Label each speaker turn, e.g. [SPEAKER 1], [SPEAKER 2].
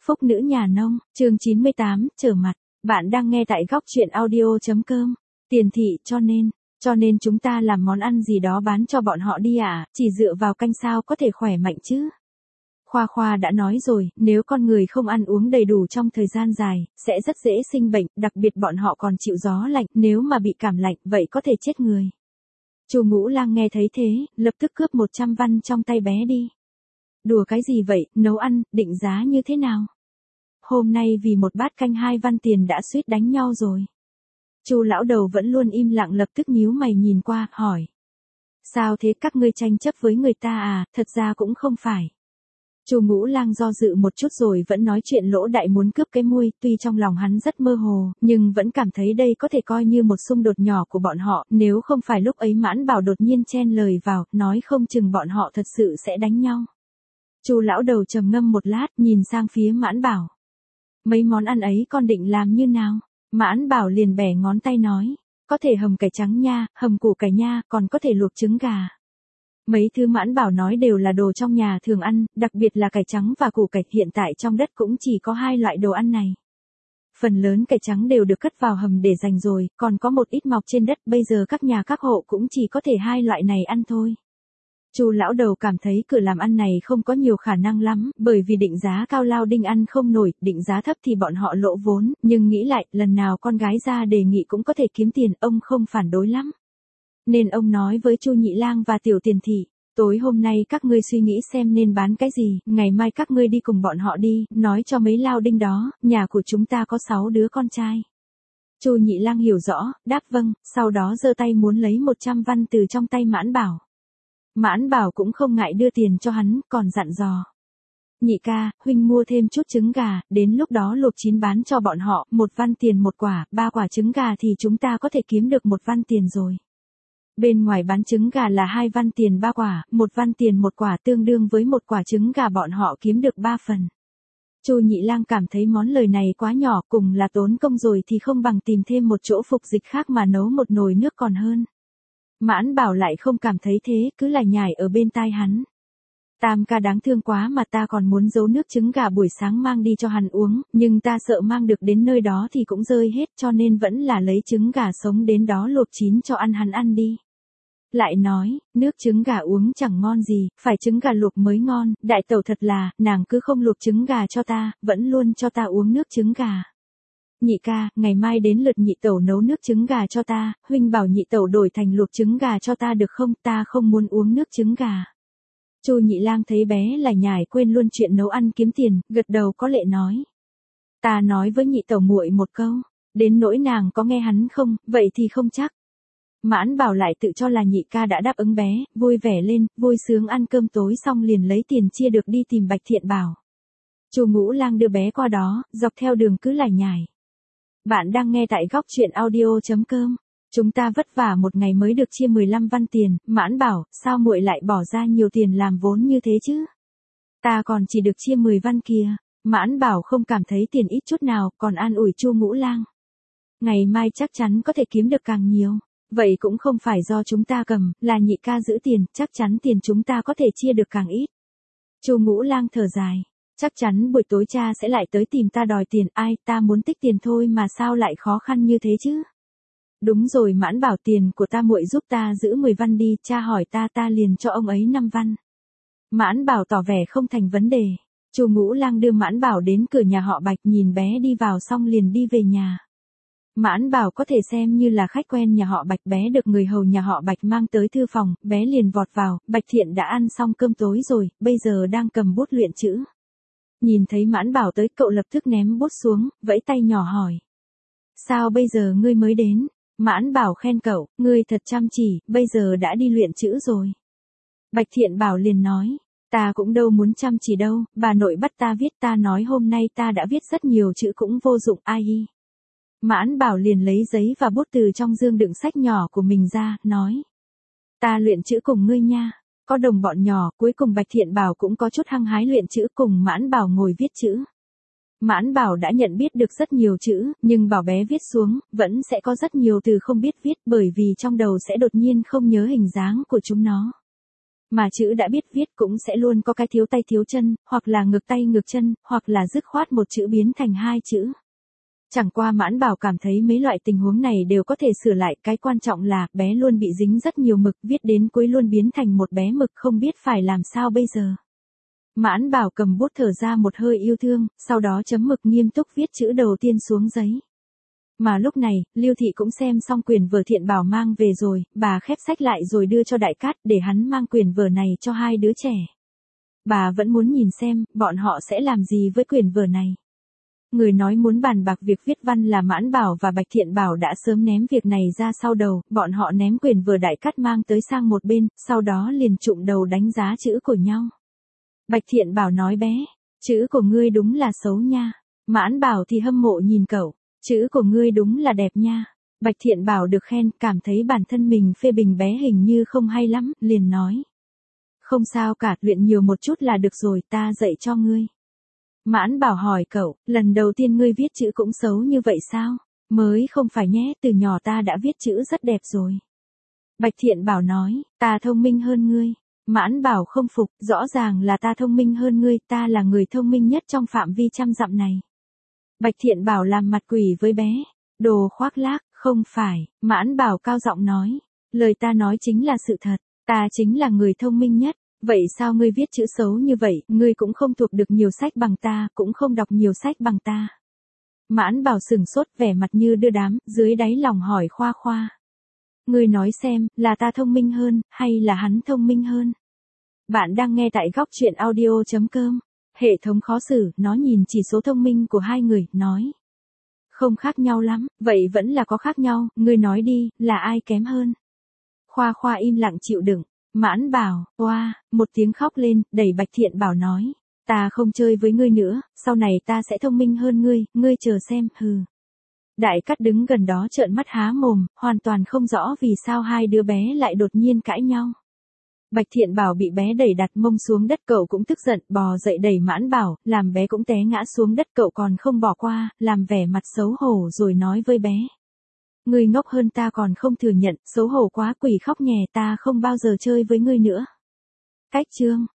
[SPEAKER 1] Phúc nữ nhà nông, chương 98, trở mặt. Bạn đang nghe tại góc truyện audio.com. Tiền thị, cho nên chúng ta làm món ăn gì đó bán cho bọn họ đi à, chỉ dựa vào canh sao có thể khỏe mạnh chứ. Khoa Khoa đã nói rồi, nếu con người không ăn uống đầy đủ trong thời gian dài, sẽ rất dễ sinh bệnh, đặc biệt bọn họ còn chịu gió lạnh, nếu mà bị cảm lạnh, vậy có thể chết người. Chu Ngũ Lang nghe thấy thế, lập tức cướp 100 văn trong tay bé đi. Đùa cái gì vậy, nấu ăn, định giá như thế nào? Hôm nay vì một bát canh 2 văn tiền đã suýt đánh nhau rồi. Chu lão đầu vẫn luôn im lặng, lập tức nhíu mày nhìn qua, hỏi. Sao thế, các ngươi tranh chấp với người ta à, thật ra cũng không phải. Chu Ngũ Lang do dự một chút rồi vẫn nói chuyện lỗ đại muốn cướp cái môi, tuy trong lòng hắn rất mơ hồ, nhưng vẫn cảm thấy đây có thể coi như một xung đột nhỏ của bọn họ, nếu không phải lúc ấy Mãn Bảo đột nhiên chen lời vào, nói không chừng bọn họ thật sự sẽ đánh nhau. Chu lão đầu trầm ngâm một lát, nhìn sang phía Mãn Bảo. Mấy món ăn ấy con định làm như nào? Mãn Bảo liền bẻ ngón tay nói, có thể hầm cải trắng nha, hầm củ cải nha, còn có thể luộc trứng gà. Mấy thứ Mãn Bảo nói đều là đồ trong nhà thường ăn, đặc biệt là cải trắng và củ cải, hiện tại trong đất cũng chỉ có hai loại đồ ăn này. Phần lớn cải trắng đều được cất vào hầm để dành rồi, còn có một ít mọc trên đất, bây giờ các nhà các hộ cũng chỉ có thể hai loại này ăn thôi. Chu lão đầu cảm thấy cửa làm ăn này không có nhiều khả năng lắm, bởi vì định giá cao lao đinh ăn không nổi, định giá thấp thì bọn họ lỗ vốn, nhưng nghĩ lại, lần nào con gái ra đề nghị cũng có thể kiếm tiền, ông không phản đối lắm. Nên ông nói với Chu Nhị Lang và Tiểu Tiền thị, tối hôm nay các ngươi suy nghĩ xem nên bán cái gì, ngày mai các ngươi đi cùng bọn họ đi, nói cho mấy lao đinh đó, nhà của chúng ta có 6 đứa con trai. Chu Nhị Lang hiểu rõ, đáp vâng, sau đó giơ tay muốn lấy 100 văn từ trong tay Mãn Bảo. Mãn Bảo cũng không ngại đưa tiền cho hắn, còn dặn dò. Nhị ca, huynh mua thêm chút trứng gà, đến lúc đó luộc chín bán cho bọn họ, 1 văn tiền một quả, 3 quả trứng gà thì chúng ta có thể kiếm được 1 văn tiền rồi. Bên ngoài bán trứng gà là 2 văn tiền 3 quả, 1 văn tiền một quả, tương đương với 1 quả trứng gà bọn họ kiếm được 3 phần. Chu Nhị Lang cảm thấy món lời này quá nhỏ, cùng là tốn công rồi thì không bằng tìm thêm một chỗ phục dịch khác mà nấu một nồi nước còn hơn. Mãn Bảo lại không cảm thấy thế, cứ lải nhải ở bên tai hắn. Tam ca đáng thương quá mà, ta còn muốn giấu nước trứng gà buổi sáng mang đi cho hắn uống, nhưng ta sợ mang được đến nơi đó thì cũng rơi hết, cho nên vẫn là lấy trứng gà sống đến đó luộc chín cho hắn ăn đi. Lại nói, nước trứng gà uống chẳng ngon gì, phải trứng gà luộc mới ngon, đại tẩu thật là, nàng cứ không luộc trứng gà cho ta, vẫn luôn cho ta uống nước trứng gà. Nhị ca, ngày mai đến lượt nhị tẩu nấu nước trứng gà cho ta, huynh bảo nhị tẩu đổi thành luộc trứng gà cho ta được không, ta không muốn uống nước trứng gà. Chu Nhị Lang thấy bé lải nhải quên luôn chuyện nấu ăn kiếm tiền, gật đầu có lệ nói. Ta nói với nhị tẩu muội một câu, đến nỗi nàng có nghe hắn không, vậy thì không chắc. Mãn Bảo lại tự cho là nhị ca đã đáp ứng bé, vui vẻ lên, vui sướng ăn cơm tối xong liền lấy tiền chia được đi tìm Bạch Thiện Bảo. Chu Ngũ Lang đưa bé qua đó, dọc theo đường cứ lải nhải. Bạn đang nghe tại góc truyện audio.com. Chúng ta vất vả một ngày mới được chia 15 văn tiền, Mãn Bảo, sao muội lại bỏ ra nhiều tiền làm vốn như thế chứ? Ta còn chỉ được chia 10 văn kìa. Mãn Bảo không cảm thấy tiền ít chút nào, còn an ủi Chu Ngũ Lang. Ngày mai chắc chắn có thể kiếm được càng nhiều. Vậy cũng không phải do chúng ta cầm, là nhị ca giữ tiền, chắc chắn tiền chúng ta có thể chia được càng ít. Chu Ngũ Lang thở dài. Chắc chắn buổi tối cha sẽ lại tới tìm ta đòi tiền, ai, ta muốn tích tiền thôi mà sao lại khó khăn như thế chứ? Đúng rồi Mãn Bảo, tiền của ta muội giúp ta giữ 10 văn đi, cha hỏi ta liền cho ông ấy 5 văn. Mãn Bảo tỏ vẻ không thành vấn đề. Chu Ngũ Lang đưa Mãn Bảo đến cửa nhà họ Bạch, nhìn bé đi vào xong liền đi về nhà. Mãn Bảo có thể xem như là khách quen nhà họ Bạch, bé được người hầu nhà họ Bạch mang tới thư phòng, bé liền vọt vào, Bạch Thiện đã ăn xong cơm tối rồi, bây giờ đang cầm bút luyện chữ. Nhìn thấy Mãn Bảo tới, cậu lập tức ném bút xuống, vẫy tay nhỏ hỏi. Sao bây giờ ngươi mới đến? Mãn Bảo khen cậu, ngươi thật chăm chỉ, bây giờ đã đi luyện chữ rồi. Bạch Thiện Bảo liền nói, ta cũng đâu muốn chăm chỉ đâu, bà nội bắt ta viết, ta nói hôm nay ta đã viết rất nhiều chữ cũng vô dụng, ai. Mãn Bảo liền lấy giấy và bút từ trong dương đựng sách nhỏ của mình ra, nói. Ta luyện chữ cùng ngươi nha. Có đồng bọn nhỏ, cuối cùng Bạch Thiện Bảo cũng có chút hăng hái luyện chữ, cùng Mãn Bảo ngồi viết chữ. Mãn Bảo đã nhận biết được rất nhiều chữ, nhưng bảo bé viết xuống, vẫn sẽ có rất nhiều từ không biết viết, bởi vì trong đầu sẽ đột nhiên không nhớ hình dáng của chúng nó. Mà chữ đã biết viết cũng sẽ luôn có cái thiếu tay thiếu chân, hoặc là ngược tay ngược chân, hoặc là dứt khoát một chữ biến thành hai chữ. Chẳng qua Mãn Bảo cảm thấy mấy loại tình huống này đều có thể sửa lại, cái quan trọng là bé luôn bị dính rất nhiều mực, viết đến cuối luôn biến thành một bé mực, không biết phải làm sao bây giờ. Mãn Bảo cầm bút thở ra một hơi yêu thương, sau đó chấm mực nghiêm túc viết chữ đầu tiên xuống giấy. Mà lúc này, Lưu Thị cũng xem xong quyển vở Thiện Bảo mang về rồi, bà khép sách lại rồi đưa cho Đại Cát để hắn mang quyển vở này cho hai đứa trẻ. Bà vẫn muốn nhìn xem, bọn họ sẽ làm gì với quyển vở này. Người nói muốn bàn bạc việc viết văn là Mãn Bảo và Bạch Thiện Bảo đã sớm ném việc này ra sau đầu, bọn họ ném quyển vở Đại Cát mang tới sang một bên, sau đó liền trụm đầu đánh giá chữ của nhau. Bạch Thiện Bảo nói bé, chữ của ngươi đúng là xấu nha. Mãn Bảo thì hâm mộ nhìn cậu, chữ của ngươi đúng là đẹp nha. Bạch Thiện Bảo được khen, cảm thấy bản thân mình phê bình bé hình như không hay lắm, liền nói. Không sao cả, luyện nhiều một chút là được rồi, ta dạy cho ngươi. Mãn Bảo hỏi cậu, lần đầu tiên ngươi viết chữ cũng xấu như vậy sao? Mới không phải nhé, từ nhỏ ta đã viết chữ rất đẹp rồi. Bạch Thiện Bảo nói, ta thông minh hơn ngươi. Mãn Bảo không phục, rõ ràng là ta thông minh hơn ngươi, ta là người thông minh nhất trong phạm vi 100 dặm này. Bạch Thiện Bảo làm mặt quỷ với bé, đồ khoác lác, không phải, Mãn Bảo cao giọng nói, lời ta nói chính là sự thật, ta chính là người thông minh nhất, vậy sao ngươi viết chữ xấu như vậy, ngươi cũng không thuộc được nhiều sách bằng ta, cũng không đọc nhiều sách bằng ta. Mãn Bảo sửng sốt vẻ mặt như đưa đám, dưới đáy lòng hỏi khoa khoa. Ngươi nói xem, là ta thông minh hơn, hay là hắn thông minh hơn? Bạn đang nghe tại góc truyện audio.com. Hệ thống khó xử, nó nhìn chỉ số thông minh của hai người, nói. Không khác nhau lắm, vậy vẫn là có khác nhau, ngươi nói đi, là ai kém hơn? Khoa khoa im lặng chịu đựng. Mãn Bảo, oa, một tiếng khóc lên, đẩy Bạch Thiện Bảo nói. Ta không chơi với ngươi nữa, sau này ta sẽ thông minh hơn ngươi chờ xem, hừ. Đại Cát đứng gần đó trợn mắt há mồm, hoàn toàn không rõ vì sao hai đứa bé lại đột nhiên cãi nhau. Bạch Thiện Bảo bị bé đẩy đặt mông xuống đất, cậu cũng tức giận, bò dậy đẩy Mãn Bảo, làm bé cũng té ngã xuống đất, cậu còn không bỏ qua, làm vẻ mặt xấu hổ rồi nói với bé. Ngươi ngốc hơn ta còn không thừa nhận, xấu hổ quá, quỷ khóc nhè, ta không bao giờ chơi với ngươi nữa. Cách chương.